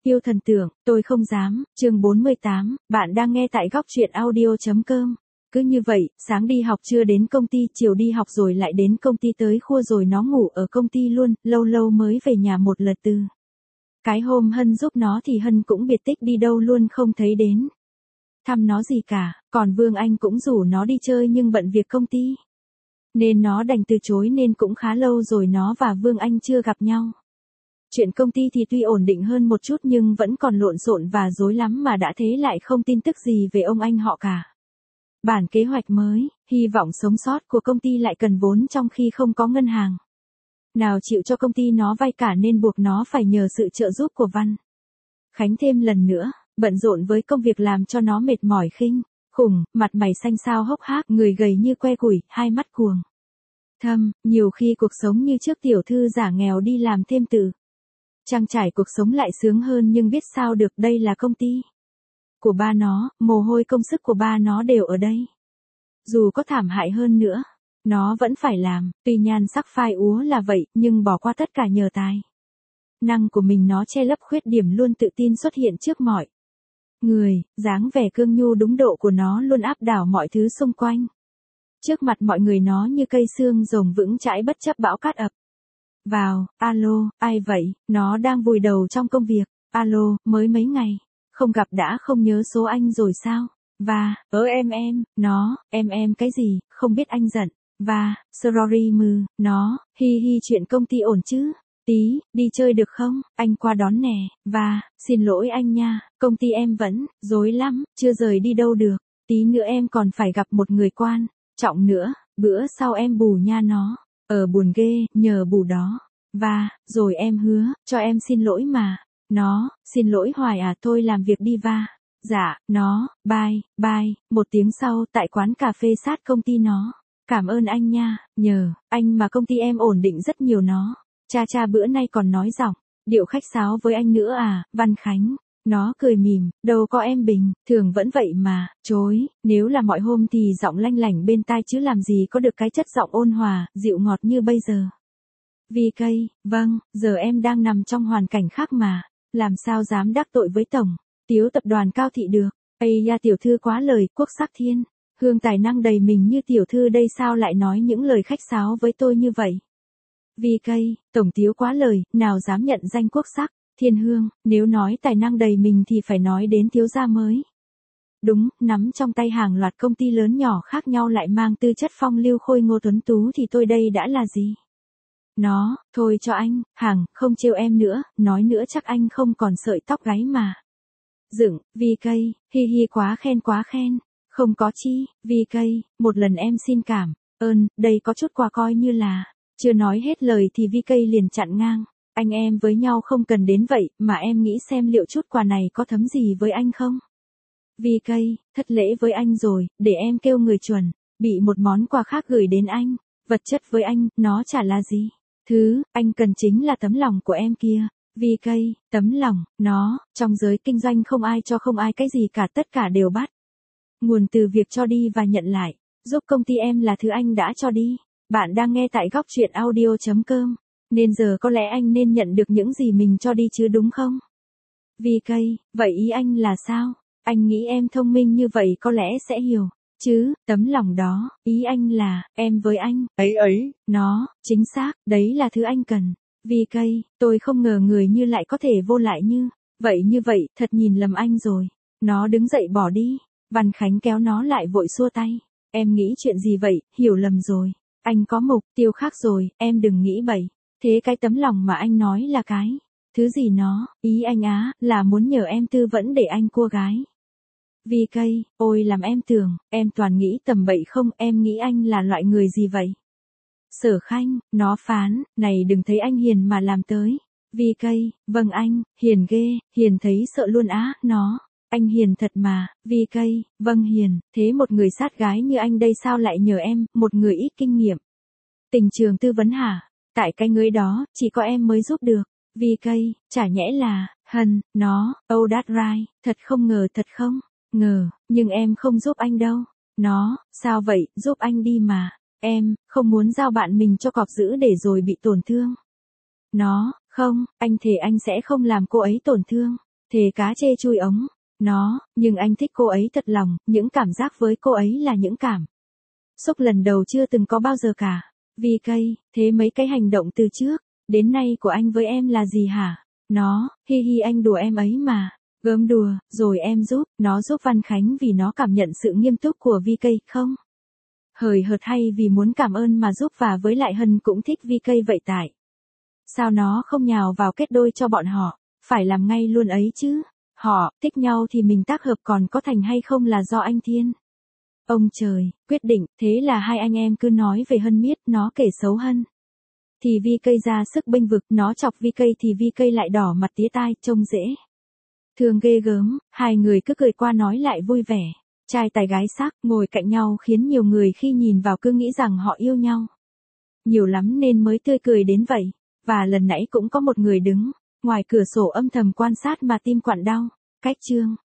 Yêu thần tượng, tôi không dám, chương 48, bạn đang nghe tại góc truyện audio.com. Cứ như vậy, sáng đi học trưa đến công ty, chiều đi học rồi lại đến công ty tới khuya rồi nó ngủ ở công ty luôn, lâu lâu mới về nhà một lần từ. Cái hôm Hân giúp nó thì Hân cũng biệt tích đi đâu luôn không thấy đến. Thăm nó gì cả, còn Vương Anh cũng rủ nó đi chơi nhưng bận việc công ty. Nên nó đành từ chối nên cũng khá lâu rồi nó và Vương Anh chưa gặp nhau. Chuyện công ty thì tuy ổn định hơn một chút nhưng vẫn còn lộn xộn và rối lắm mà đã thế lại không tin tức gì về ông anh họ cả. Bản kế hoạch mới, hy vọng sống sót của công ty lại cần vốn trong khi không có ngân hàng nào chịu cho công ty nó vay cả nên buộc nó phải nhờ sự trợ giúp của Văn Khánh thêm lần nữa, bận rộn với công việc làm cho nó mệt mỏi khinh khủng, mặt mày xanh xao hốc hác, người gầy như que củi, hai mắt cuồng thâm, nhiều khi cuộc sống như trước tiểu thư giả nghèo đi làm thêm tự trang trải cuộc sống lại sướng hơn nhưng biết sao được, đây là công ty của ba nó, mồ hôi công sức của ba nó đều ở đây. Dù có thảm hại hơn nữa, nó vẫn phải làm, tuy nhan sắc phai úa là vậy, nhưng bỏ qua tất cả nhờ tài năng của mình nó che lấp khuyết điểm, luôn tự tin xuất hiện trước mọi người, dáng vẻ cương nhu đúng độ của nó luôn áp đảo mọi thứ xung quanh. Trước mặt mọi người nó như cây xương rồng vững chãi bất chấp bão cát ập vào. Alo, ai vậy? Nó đang vùi đầu trong công việc. Alo, mới mấy ngày không gặp đã không nhớ số anh rồi sao? Và, nó, em cái gì, không biết anh giận. Và, sorry mừ, nó, hi hi, chuyện công ty ổn chứ? Tí, đi chơi được không? Anh qua đón nè. Và, xin lỗi anh nha, công ty em vẫn rối lắm, chưa rời đi đâu được. Tí nữa em còn phải gặp một người quan trọng nữa, bữa sau em bù nha nó. Buồn ghê, nhờ bù đó. Và, rồi em hứa, cho em xin lỗi mà. Nó, xin lỗi hoài à, thôi làm việc đi va. Dạ, nó, bye. Một tiếng sau, tại quán cà phê sát công ty nó. Cảm ơn anh nha, nhờ anh mà công ty em ổn định rất nhiều nó. Cha bữa nay còn nói giọng điệu khách sáo với anh nữa à, Văn Khánh. Nó cười mỉm, đâu có em bình thường vẫn vậy mà, chối, nếu là mọi hôm thì giọng lanh lảnh bên tai chứ làm gì có được cái chất giọng ôn hòa, dịu ngọt như bây giờ. VK, vâng, giờ em đang nằm trong hoàn cảnh khác mà, làm sao dám đắc tội với tổng tiếu tập đoàn Cao Thị được. Ây da, tiểu thư quá lời, quốc sắc thiên hương tài năng đầy mình như tiểu thư đây sao lại nói những lời khách sáo với tôi như vậy. VK, tổng tiếu quá lời, nào dám nhận danh quốc sắc thiên hương, nếu nói tài năng đầy mình thì phải nói đến thiếu gia mới. Đúng, nắm trong tay hàng loạt công ty lớn nhỏ khác nhau lại mang tư chất phong lưu khôi ngô tuấn tú thì tôi đây đã là gì? Nó, thôi cho anh, không trêu em nữa, nói nữa chắc anh không còn sợi tóc gáy mà. Dựng, VK, hi hi, quá khen. Không có chi, VK, một lần em xin cảm ơn, đây có chút quà coi như là. Chưa nói hết lời thì VK liền chặn ngang. Anh em với nhau không cần đến vậy, mà em nghĩ xem liệu chút quà này có thấm gì với anh không? VK, thất lễ với anh rồi, để em kêu người chuẩn bị một món quà khác gửi đến anh. Vật chất với anh, nó chả là gì. Thứ anh cần chính là tấm lòng của em kia. VK, tấm lòng, nó, trong giới kinh doanh không ai cho không ai cái gì cả, tất cả đều bắt nguồn từ việc cho đi và nhận lại. Giúp công ty em là thứ anh đã cho đi. Bạn đang nghe tại góc truyện audio.com, nên giờ có lẽ anh nên nhận được những gì mình cho đi chứ đúng không? VK, vậy ý anh là sao? Anh nghĩ em thông minh như vậy có lẽ sẽ hiểu chứ, tấm lòng đó, ý anh là, em với anh, nó, chính xác, đấy là thứ anh cần. VK, tôi không ngờ người như lại có thể vô lại như vậy, thật nhìn lầm anh rồi. Nó đứng dậy bỏ đi, Văn Khánh kéo nó lại vội xua tay. Em nghĩ chuyện gì vậy, hiểu lầm rồi. Anh có mục tiêu khác rồi, em đừng nghĩ bậy. Thế cái tấm lòng mà anh nói là cái thứ gì nó, ý anh á, là muốn nhờ em tư vấn để anh cua gái. VK, ôi làm em tưởng, em toàn nghĩ tầm bậy không, em nghĩ anh là loại người gì vậy? Sở Khanh, nó phán, này đừng thấy anh hiền mà làm tới. VK, vâng anh, hiền ghê, hiền thấy sợ luôn á, nó. Anh hiền thật mà, VK, vâng hiền, thế một người sát gái như anh đây sao lại nhờ em, một người ít kinh nghiệm tình trường tư vấn hả? Tại cái người đó, chỉ có em mới giúp được. VK, chả nhẽ là, Hân, nó, oh that's right, thật không ngờ, nhưng em không giúp anh đâu. Nó, sao vậy, giúp anh đi mà. Em, không muốn giao bạn mình cho cọp giữ để rồi bị tổn thương. Nó, không, anh thề anh sẽ không làm cô ấy tổn thương. Thề cá chê chui ống. Nó, nhưng anh thích cô ấy thật lòng, những cảm giác với cô ấy là những cảm xúc lần đầu chưa từng có bao giờ cả. VK, thế mấy cái hành động từ trước đến nay của anh với em là gì hả? Nó, hi hi anh đùa em ấy mà. Gớm đùa, rồi em giúp, nó giúp Văn Khánh vì nó cảm nhận sự nghiêm túc của VK, không? Hời hợt hay vì muốn cảm ơn mà giúp, và với lại Hân cũng thích VK vậy tại sao nó không nhào vào kết đôi cho bọn họ, phải làm ngay luôn ấy chứ. Họ thích nhau thì mình tác hợp, còn có thành hay không là do anh Thiên. Ông trời, quyết định, thế là hai anh em cứ nói về Hân miết, nó kể xấu Hân thì VK ra sức bênh vực, nó chọc VK thì VK lại đỏ mặt tía tai, trông dễ thương ghê gớm. Hai người cứ cười qua nói lại vui vẻ, trai tài gái sắc, ngồi cạnh nhau khiến nhiều người khi nhìn vào cứ nghĩ rằng họ yêu nhau nhiều lắm nên mới tươi cười đến vậy. Và lần nãy cũng có một người đứng ngoài cửa sổ âm thầm quan sát mà tim quặn đau. Cách chương